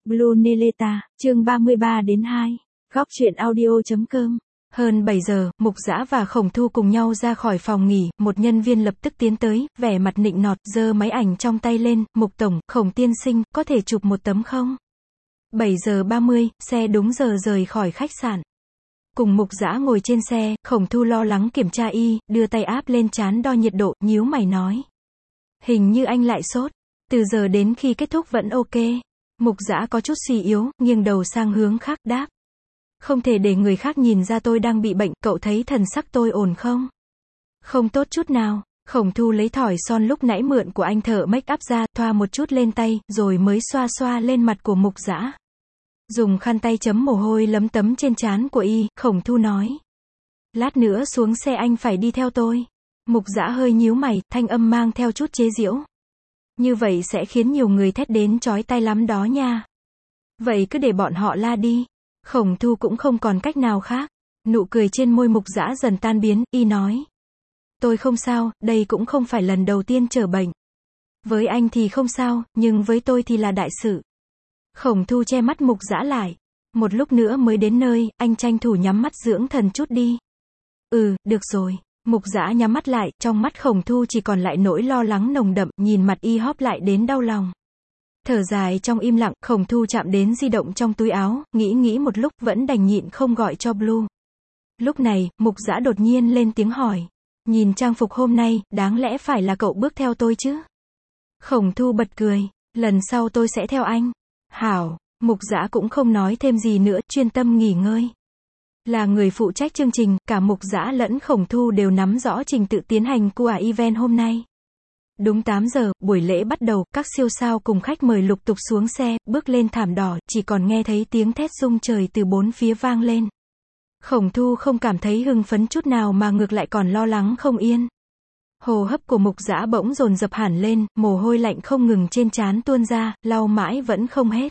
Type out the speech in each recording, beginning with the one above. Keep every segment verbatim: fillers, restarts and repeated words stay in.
Blue Neleta, chương ba mươi ba đến hai. Góc truyện audio.com. Hơn bảy giờ, Mục Dã và Khổng Thu cùng nhau ra khỏi phòng nghỉ, một nhân viên lập tức tiến tới, vẻ mặt nịnh nọt, giơ máy ảnh trong tay lên, Mục Tổng, Khổng tiên sinh, có thể chụp một tấm không? bảy giờ ba mươi, xe đúng giờ rời khỏi khách sạn. Cùng Mục Dã ngồi trên xe, Khổng Thu lo lắng kiểm tra y, đưa tay áp lên trán đo nhiệt độ, nhíu mày nói. Hình như anh lại sốt, từ giờ đến khi kết thúc vẫn ok. Mục Dã có chút suy yếu, nghiêng đầu sang hướng khác, đáp. Không thể để người khác nhìn ra tôi đang bị bệnh, cậu thấy thần sắc tôi ổn không? Không tốt chút nào. Khổng Thu lấy thỏi son lúc nãy mượn của anh thợ make up ra, thoa một chút lên tay, rồi mới xoa xoa lên mặt của Mục Dã. Dùng khăn tay chấm mồ hôi lấm tấm trên trán của y, Khổng Thu nói. Lát nữa xuống xe anh phải đi theo tôi. Mục Dã hơi nhíu mày, thanh âm mang theo chút chế giễu. Như vậy sẽ khiến nhiều người thét đến chói tai lắm đó nha. Vậy cứ để bọn họ la đi. Khổng Thu cũng không còn cách nào khác. Nụ cười trên môi Mục Dã dần tan biến, y nói. Tôi không sao, đây cũng không phải lần đầu tiên trở bệnh. Với anh thì không sao, nhưng với tôi thì là đại sự. Khổng Thu che mắt Mục Dã lại. Một lúc nữa mới đến nơi, anh tranh thủ nhắm mắt dưỡng thần chút đi. Ừ, được rồi. Mục Dã nhắm mắt lại, trong mắt Khổng Thu chỉ còn lại nỗi lo lắng nồng đậm, nhìn mặt y hóp lại đến đau lòng. Thở dài trong im lặng, Khổng Thu chạm đến di động trong túi áo, nghĩ nghĩ một lúc, vẫn đành nhịn không gọi cho Blue. Lúc này, Mục Dã đột nhiên lên tiếng hỏi. Nhìn trang phục hôm nay, đáng lẽ phải là cậu bước theo tôi chứ? Khổng Thu bật cười. Lần sau tôi sẽ theo anh. Hảo. Mục Dã cũng không nói thêm gì nữa, chuyên tâm nghỉ ngơi. Là người phụ trách chương trình, cả Mục Dã lẫn Khổng Thu đều nắm rõ trình tự tiến hành của event hôm nay. Đúng tám giờ, buổi lễ bắt đầu, các siêu sao cùng khách mời lục tục xuống xe, bước lên thảm đỏ, chỉ còn nghe thấy tiếng thét rung trời từ bốn phía vang lên. Khổng Thu không cảm thấy hưng phấn chút nào mà ngược lại còn lo lắng không yên. Hô hấp của Mục Dã bỗng dồn dập hẳn lên, mồ hôi lạnh không ngừng trên trán tuôn ra, lau mãi vẫn không hết.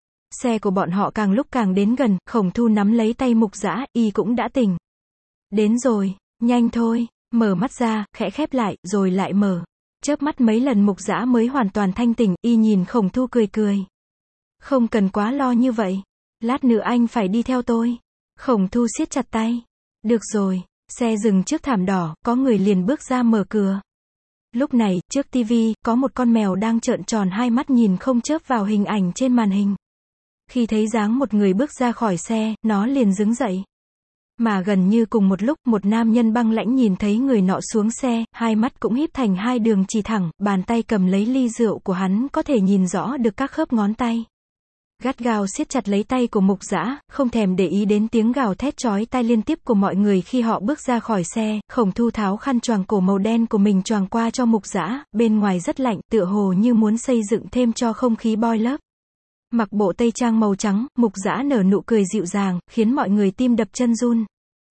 Xe của bọn họ càng lúc càng đến gần, Khổng Thu nắm lấy tay Mục Dã, y cũng đã tỉnh. Đến rồi, nhanh thôi, mở mắt ra, khẽ khép lại, rồi lại mở. Chớp mắt mấy lần Mục Dã mới hoàn toàn thanh tỉnh, y nhìn Khổng Thu cười cười. Không cần quá lo như vậy. Lát nữa anh phải đi theo tôi. Khổng Thu siết chặt tay. Được rồi, xe dừng trước thảm đỏ, có người liền bước ra mở cửa. Lúc này, trước tivi, có một con mèo đang trợn tròn hai mắt nhìn không chớp vào hình ảnh trên màn hình. Khi thấy dáng một người bước ra khỏi xe, nó liền đứng dậy. Mà gần như cùng một lúc, một nam nhân băng lãnh nhìn thấy người nọ xuống xe, hai mắt cũng híp thành hai đường chỉ thẳng, bàn tay cầm lấy ly rượu của hắn có thể nhìn rõ được các khớp ngón tay. Gắt gao siết chặt lấy tay của Mục Dã, không thèm để ý đến tiếng gào thét chói tai liên tiếp của mọi người khi họ bước ra khỏi xe. Khổng Thu tháo khăn choàng cổ màu đen của mình choàng qua cho Mục Dã, bên ngoài rất lạnh, tựa hồ như muốn xây dựng thêm cho không khí boy love. Mặc bộ tây trang màu trắng, Mục Dã nở nụ cười dịu dàng, khiến mọi người tim đập chân run.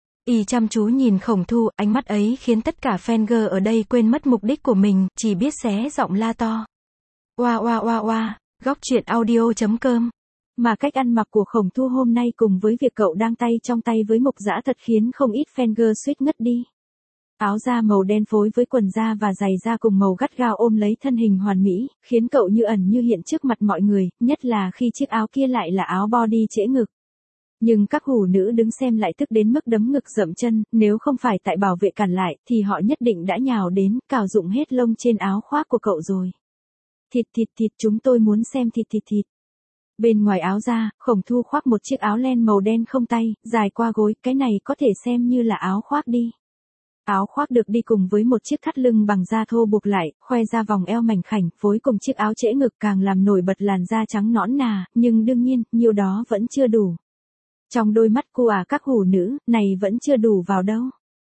Y chăm chú nhìn Khổng Thu, ánh mắt ấy khiến tất cả fan girl ở đây quên mất mục đích của mình, chỉ biết xé giọng la to. Oa oa oa oa, góc truyện audio.com. Mà cách ăn mặc của Khổng Thu hôm nay cùng với việc cậu đang tay trong tay với Mục Dã thật khiến không ít fan girl suýt ngất đi. Áo da màu đen phối với quần da và giày da cùng màu gắt gao ôm lấy thân hình hoàn mỹ, khiến cậu như ẩn như hiện trước mặt mọi người, nhất là khi chiếc áo kia lại là áo body trễ ngực. Nhưng các hủ nữ đứng xem lại tức đến mức đấm ngực dậm chân, nếu không phải tại bảo vệ cản lại, thì họ nhất định đã nhào đến, cào rụng hết lông trên áo khoác của cậu rồi. Thịt thịt thịt, chúng tôi muốn xem thịt thịt thịt. Bên ngoài áo da, Khổng Thu khoác một chiếc áo len màu đen không tay, dài qua gối, cái này có thể xem như là áo khoác đi. Áo khoác được đi cùng với một chiếc thắt lưng bằng da thô buộc lại, khoe ra vòng eo mảnh khảnh, phối cùng chiếc áo trễ ngực càng làm nổi bật làn da trắng nõn nà, nhưng đương nhiên, nhiều đó vẫn chưa đủ. Trong đôi mắt của à các hủ nữ, này vẫn chưa đủ vào đâu.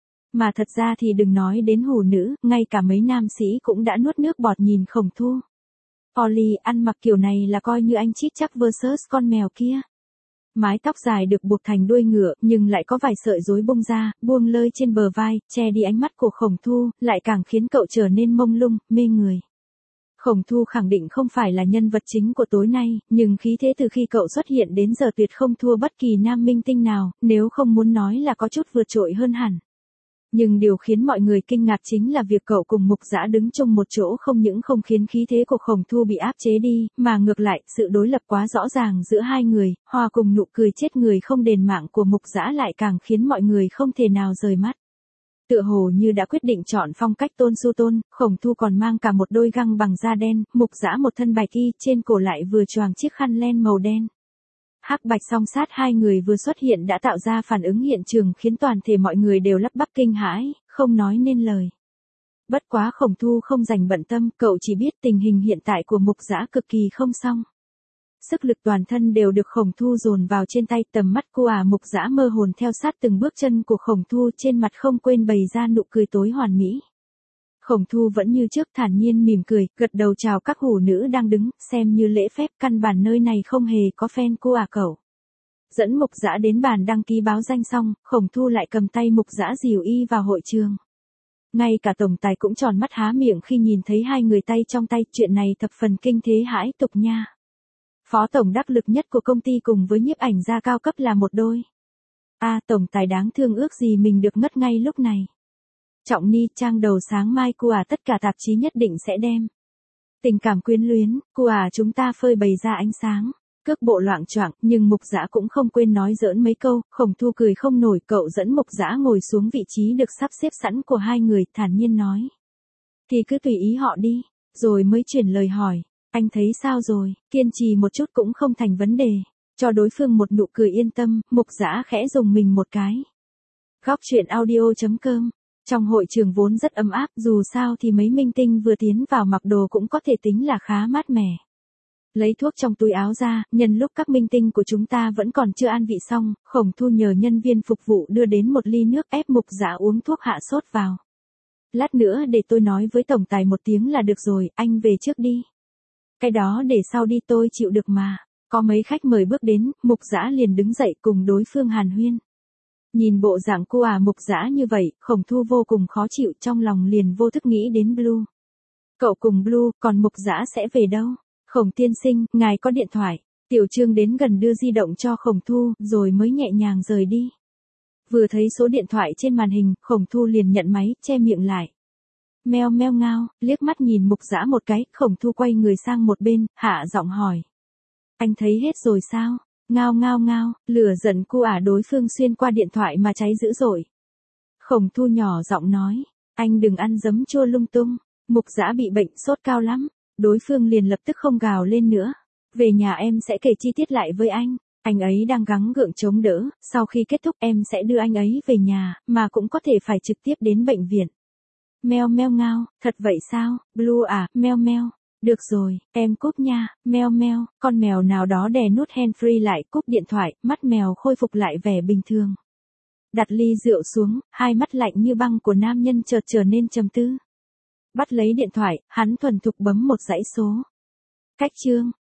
Mà thật ra thì đừng nói đến hủ nữ, ngay cả mấy nam sĩ cũng đã nuốt nước bọt nhìn Khổng Thu. Ollie, ăn mặc kiểu này là coi như anh chít chắc versus con mèo kia. Mái tóc dài được buộc thành đuôi ngựa, nhưng lại có vài sợi rối bung ra, buông lơi trên bờ vai, che đi ánh mắt của Khổng Thu, lại càng khiến cậu trở nên mông lung, mê người. Khổng Thu khẳng định không phải là nhân vật chính của tối nay, nhưng khí thế từ khi cậu xuất hiện đến giờ tuyệt không thua bất kỳ nam minh tinh nào, nếu không muốn nói là có chút vượt trội hơn hẳn. Nhưng điều khiến mọi người kinh ngạc chính là việc cậu cùng Mục Dã đứng chung một chỗ không những không khiến khí thế của Khổng Thu bị áp chế đi, mà ngược lại, sự đối lập quá rõ ràng giữa hai người, hòa cùng nụ cười chết người không đền mạng của Mục Dã lại càng khiến mọi người không thể nào rời mắt. Tựa hồ như đã quyết định chọn phong cách tôn su tôn, Khổng Thu còn mang cả một đôi găng bằng da đen, Mục Dã một thân bạch y, trên cổ lại vừa choàng chiếc khăn len màu đen. Hắc bạch song sát hai người vừa xuất hiện đã tạo ra phản ứng hiện trường khiến toàn thể mọi người đều lắp bắp kinh hãi, không nói nên lời. Bất quá Khổng Thu không dành bận tâm, cậu chỉ biết tình hình hiện tại của Mục Dã cực kỳ không xong. Sức lực toàn thân đều được Khổng Thu dồn vào trên tay, tầm mắt cô ả Mục Dã mơ hồn theo sát từng bước chân của Khổng Thu, trên mặt không quên bày ra nụ cười tối hoàn mỹ. Khổng Thu vẫn như trước thản nhiên mỉm cười, gật đầu chào các hủ nữ đang đứng, xem như lễ phép, căn bản nơi này không hề có fan cô à cậu. Dẫn Mục Dã đến bàn đăng ký báo danh xong, Khổng Thu lại cầm tay Mục Dã dìu y vào hội trường. Ngay cả tổng tài cũng tròn mắt há miệng khi nhìn thấy hai người tay trong tay, chuyện này thập phần kinh thế hãi tục nha. Phó tổng đắc lực nhất của công ty cùng với nhiếp ảnh gia cao cấp là một đôi. A à, tổng tài đáng thương ước gì mình được ngất ngay lúc này. Trọng Ni, trang đầu sáng mai cô à tất cả tạp chí nhất định sẽ đem. Tình cảm quyến luyến, cô à chúng ta phơi bày ra ánh sáng. Cước bộ loạng choạng, nhưng Mục Dã cũng không quên nói giỡn mấy câu, Khổng Thu cười không nổi, cậu dẫn Mục Dã ngồi xuống vị trí được sắp xếp sẵn của hai người, thản nhiên nói. Thì cứ tùy ý họ đi, rồi mới chuyển lời hỏi, anh thấy sao rồi, kiên trì một chút cũng không thành vấn đề. Cho đối phương một nụ cười yên tâm, Mục Dã khẽ dùng mình một cái. Góc truyện audio chấm com. Trong hội trường vốn rất ấm áp, dù sao thì mấy minh tinh vừa tiến vào mặc đồ cũng có thể tính là khá mát mẻ. Lấy thuốc trong túi áo ra, nhân lúc các minh tinh của chúng ta vẫn còn chưa an vị xong, Khổng Thu nhờ nhân viên phục vụ đưa đến một ly nước, ép Mục Dã uống thuốc hạ sốt vào. Lát nữa để tôi nói với tổng tài một tiếng là được rồi, anh về trước đi. Cái đó để sau đi, tôi chịu được mà. Có mấy khách mời bước đến, Mục Dã liền đứng dậy cùng đối phương hàn huyên. Nhìn bộ dạng cô à Mục Dã như vậy, Khổng Thu vô cùng khó chịu, trong lòng liền vô thức nghĩ đến Blue. Cậu cùng Blue, còn Mục Dã sẽ về đâu? Khổng tiên sinh, ngài có điện thoại. Tiểu Trương đến gần đưa di động cho Khổng Thu, rồi mới nhẹ nhàng rời đi. Vừa thấy số điện thoại trên màn hình, Khổng Thu liền nhận máy, che miệng lại. Meo meo ngao, liếc mắt nhìn Mục Dã một cái, Khổng Thu quay người sang một bên, hạ giọng hỏi. Anh thấy hết rồi sao? Ngao ngao ngao, lửa giận cu ả đối phương xuyên qua điện thoại mà cháy dữ dội. Khổng Thu nhỏ giọng nói, anh đừng ăn giấm chua lung tung, Mục Dã bị bệnh sốt cao lắm. Đối phương liền lập tức không gào lên nữa. Về nhà em sẽ kể chi tiết lại với anh. Anh ấy đang gắng gượng chống đỡ, sau khi kết thúc em sẽ đưa anh ấy về nhà, mà cũng có thể phải trực tiếp đến bệnh viện. Meo meo ngao, thật vậy sao, Blue à, meo meo. Được rồi, em cúp nha, meo meo, con mèo nào đó đè nút handfree lại, cúp điện thoại, mắt mèo khôi phục lại vẻ bình thường. Đặt ly rượu xuống, hai mắt lạnh như băng của nam nhân chợt trở nên trầm tư. Bắt lấy điện thoại, hắn thuần thục bấm một dãy số. Cách chương,